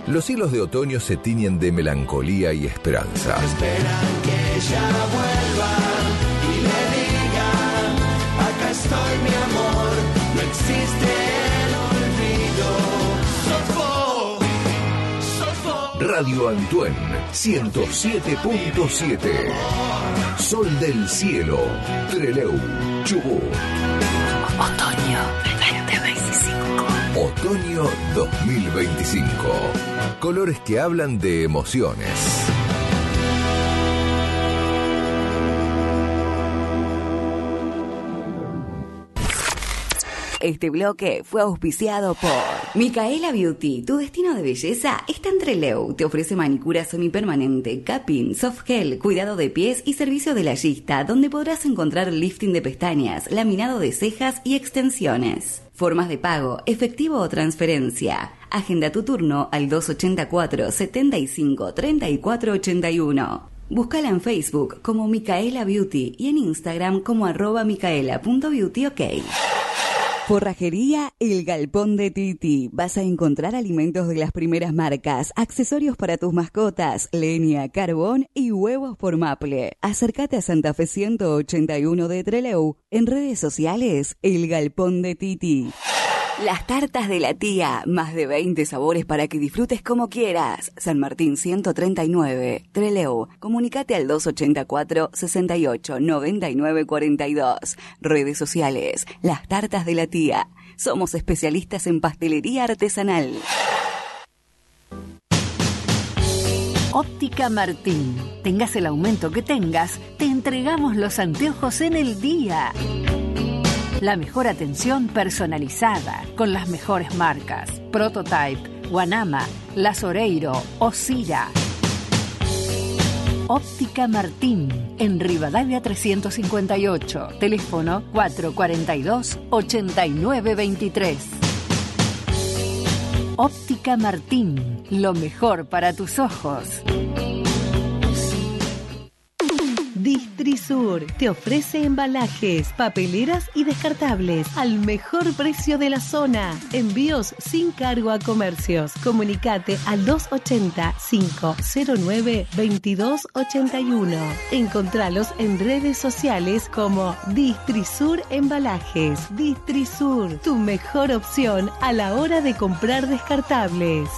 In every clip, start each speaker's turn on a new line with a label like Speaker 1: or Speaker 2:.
Speaker 1: Los cielos de otoño se tiñen de melancolía y esperanza.
Speaker 2: Esperan que ella vuelva y le digan: acá estoy, mi amor, no existe el olvido.
Speaker 1: Radio Antoine 107.7. Sol del cielo, Trelew, Chubut.
Speaker 3: Otoño 2025.
Speaker 1: Otoño 2025. Colores que hablan de emociones.
Speaker 4: Este bloque fue auspiciado por Micaela Beauty. Tu destino de belleza está en Trelew. Te ofrece manicura semipermanente, capping, soft gel, cuidado de pies y servicio de layista, donde podrás encontrar lifting de pestañas, laminado de cejas y extensiones. Formas de pago, efectivo o transferencia. Agenda tu turno al 284 75 34 81. Búscala en Facebook como Micaela Beauty y en Instagram como @micaela.beautyok. Forrajería El Galpón de Titi. Vas a encontrar alimentos de las primeras marcas, accesorios para tus mascotas, leña, carbón y huevos por maple. Acércate a Santa Fe 181 de Trelew. En redes sociales, El Galpón de Titi. Las tartas de la tía, más de 20 sabores para que disfrutes como quieras. San Martín 139, Trelew. Comunicate al 284 68 99 42. Redes sociales, Las tartas de la tía. Somos especialistas en pastelería artesanal.
Speaker 3: Óptica Martín. Tengas el aumento que tengas, te entregamos los anteojos en el día. La mejor atención personalizada, con las mejores marcas: Prototype, Guanama, Lazoreiro, Osira. Óptica Martín, en Rivadavia 358, teléfono 442-8923. Óptica Martín, lo mejor para tus ojos.
Speaker 5: Distrisur te ofrece embalajes, papeleras y descartables al mejor precio de la zona. Envíos sin cargo a comercios. Comunicate al 280-509-2281. Encontralos en redes sociales como Distrisur Embalajes. Distrisur, tu mejor opción a la hora de comprar descartables.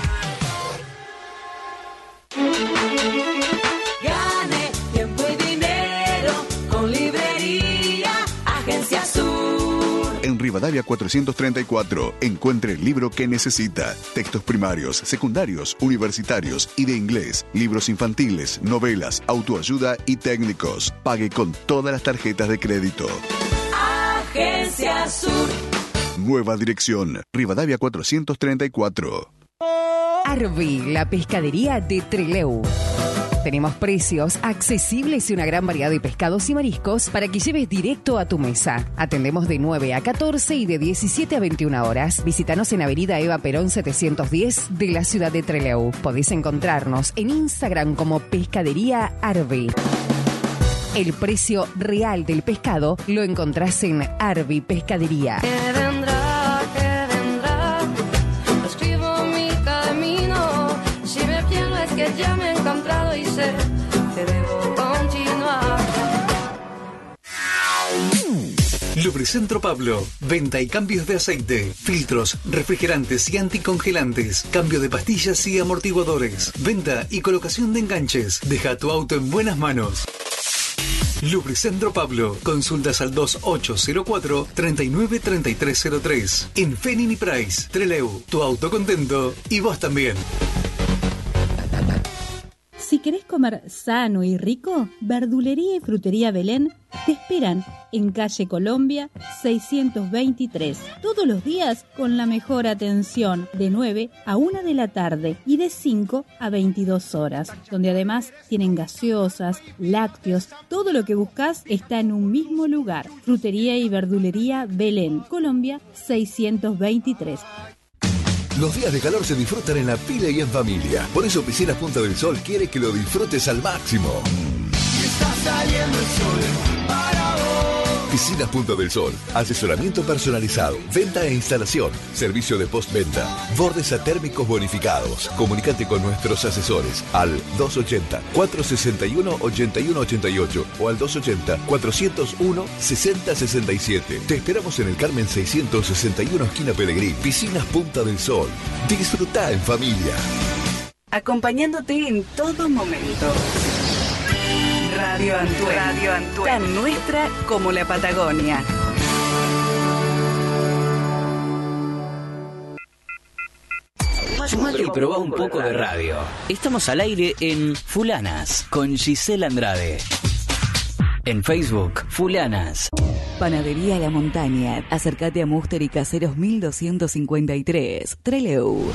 Speaker 6: En Rivadavia 434, encuentre el libro que necesita. Textos primarios, secundarios, universitarios y de inglés. Libros infantiles, novelas, autoayuda y técnicos. Pague con todas las tarjetas de crédito.
Speaker 2: Agencia Sur.
Speaker 6: Nueva dirección, Rivadavia 434.
Speaker 7: Arby, la pescadería de Trelew. Tenemos precios accesibles y una gran variedad de pescados y mariscos para que lleves directo a tu mesa. Atendemos de 9 a 14 y de 17 a 21 horas. Visítanos en Avenida Eva Perón 710 de la ciudad de Trelew. Podés encontrarnos en Instagram como Pescadería Arby. El precio real del pescado lo encontrás en Arby Pescadería.
Speaker 8: ¿Qué vendrá? ¿Qué vendrá? Escribo mi camino. Si me pierdo es que ya me he encontrado y sé que debo continuar.
Speaker 9: Lubricentro Pablo. Venta y cambios de aceite, filtros, refrigerantes y anticongelantes. Cambio de pastillas y amortiguadores. Venta y colocación de enganches. Deja tu auto en buenas manos. Lubricentro Pablo. Consultas al 2804-393303. En Fenini Price, Trelew. Tu auto contento y vos también.
Speaker 10: Si querés comer sano y rico, Verdulería y Frutería Belén te esperan en calle Colombia 623. Todos los días con la mejor atención, de 9 a 1 de la tarde y de 5 a 22 horas, donde además tienen gaseosas, lácteos, todo lo que buscas está en un mismo lugar. Frutería y Verdulería Belén, Colombia 623.
Speaker 1: Los días de calor se disfrutan en la pila y en familia. Por eso Piscinas Punta del Sol quiere que lo disfrutes al máximo.
Speaker 2: Está saliendo el sol para vos.
Speaker 1: Piscinas Punta del Sol. Asesoramiento personalizado. Venta e instalación. Servicio de postventa. Bordes atérmicos bonificados. Comunicate con nuestros asesores al 280-461-8188 o al 280-401-6067. Te esperamos en el Carmen 661 esquina Pellegrín. Piscinas Punta del Sol. Disfruta en familia.
Speaker 4: Acompañándote en todo momento. Radio Antuén. Tan nuestra como la Patagonia.
Speaker 11: Sumate y probá un poco de radio. Estamos al aire en Fulanas con Giselle Andrade. En Facebook, Fulanas.
Speaker 4: Panadería La Montaña. Acércate a Muster y Caseros 1253, Trelew.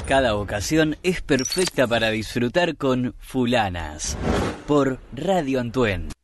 Speaker 11: Cada ocasión es perfecta para disfrutar con Fulanas por Radio Antuén.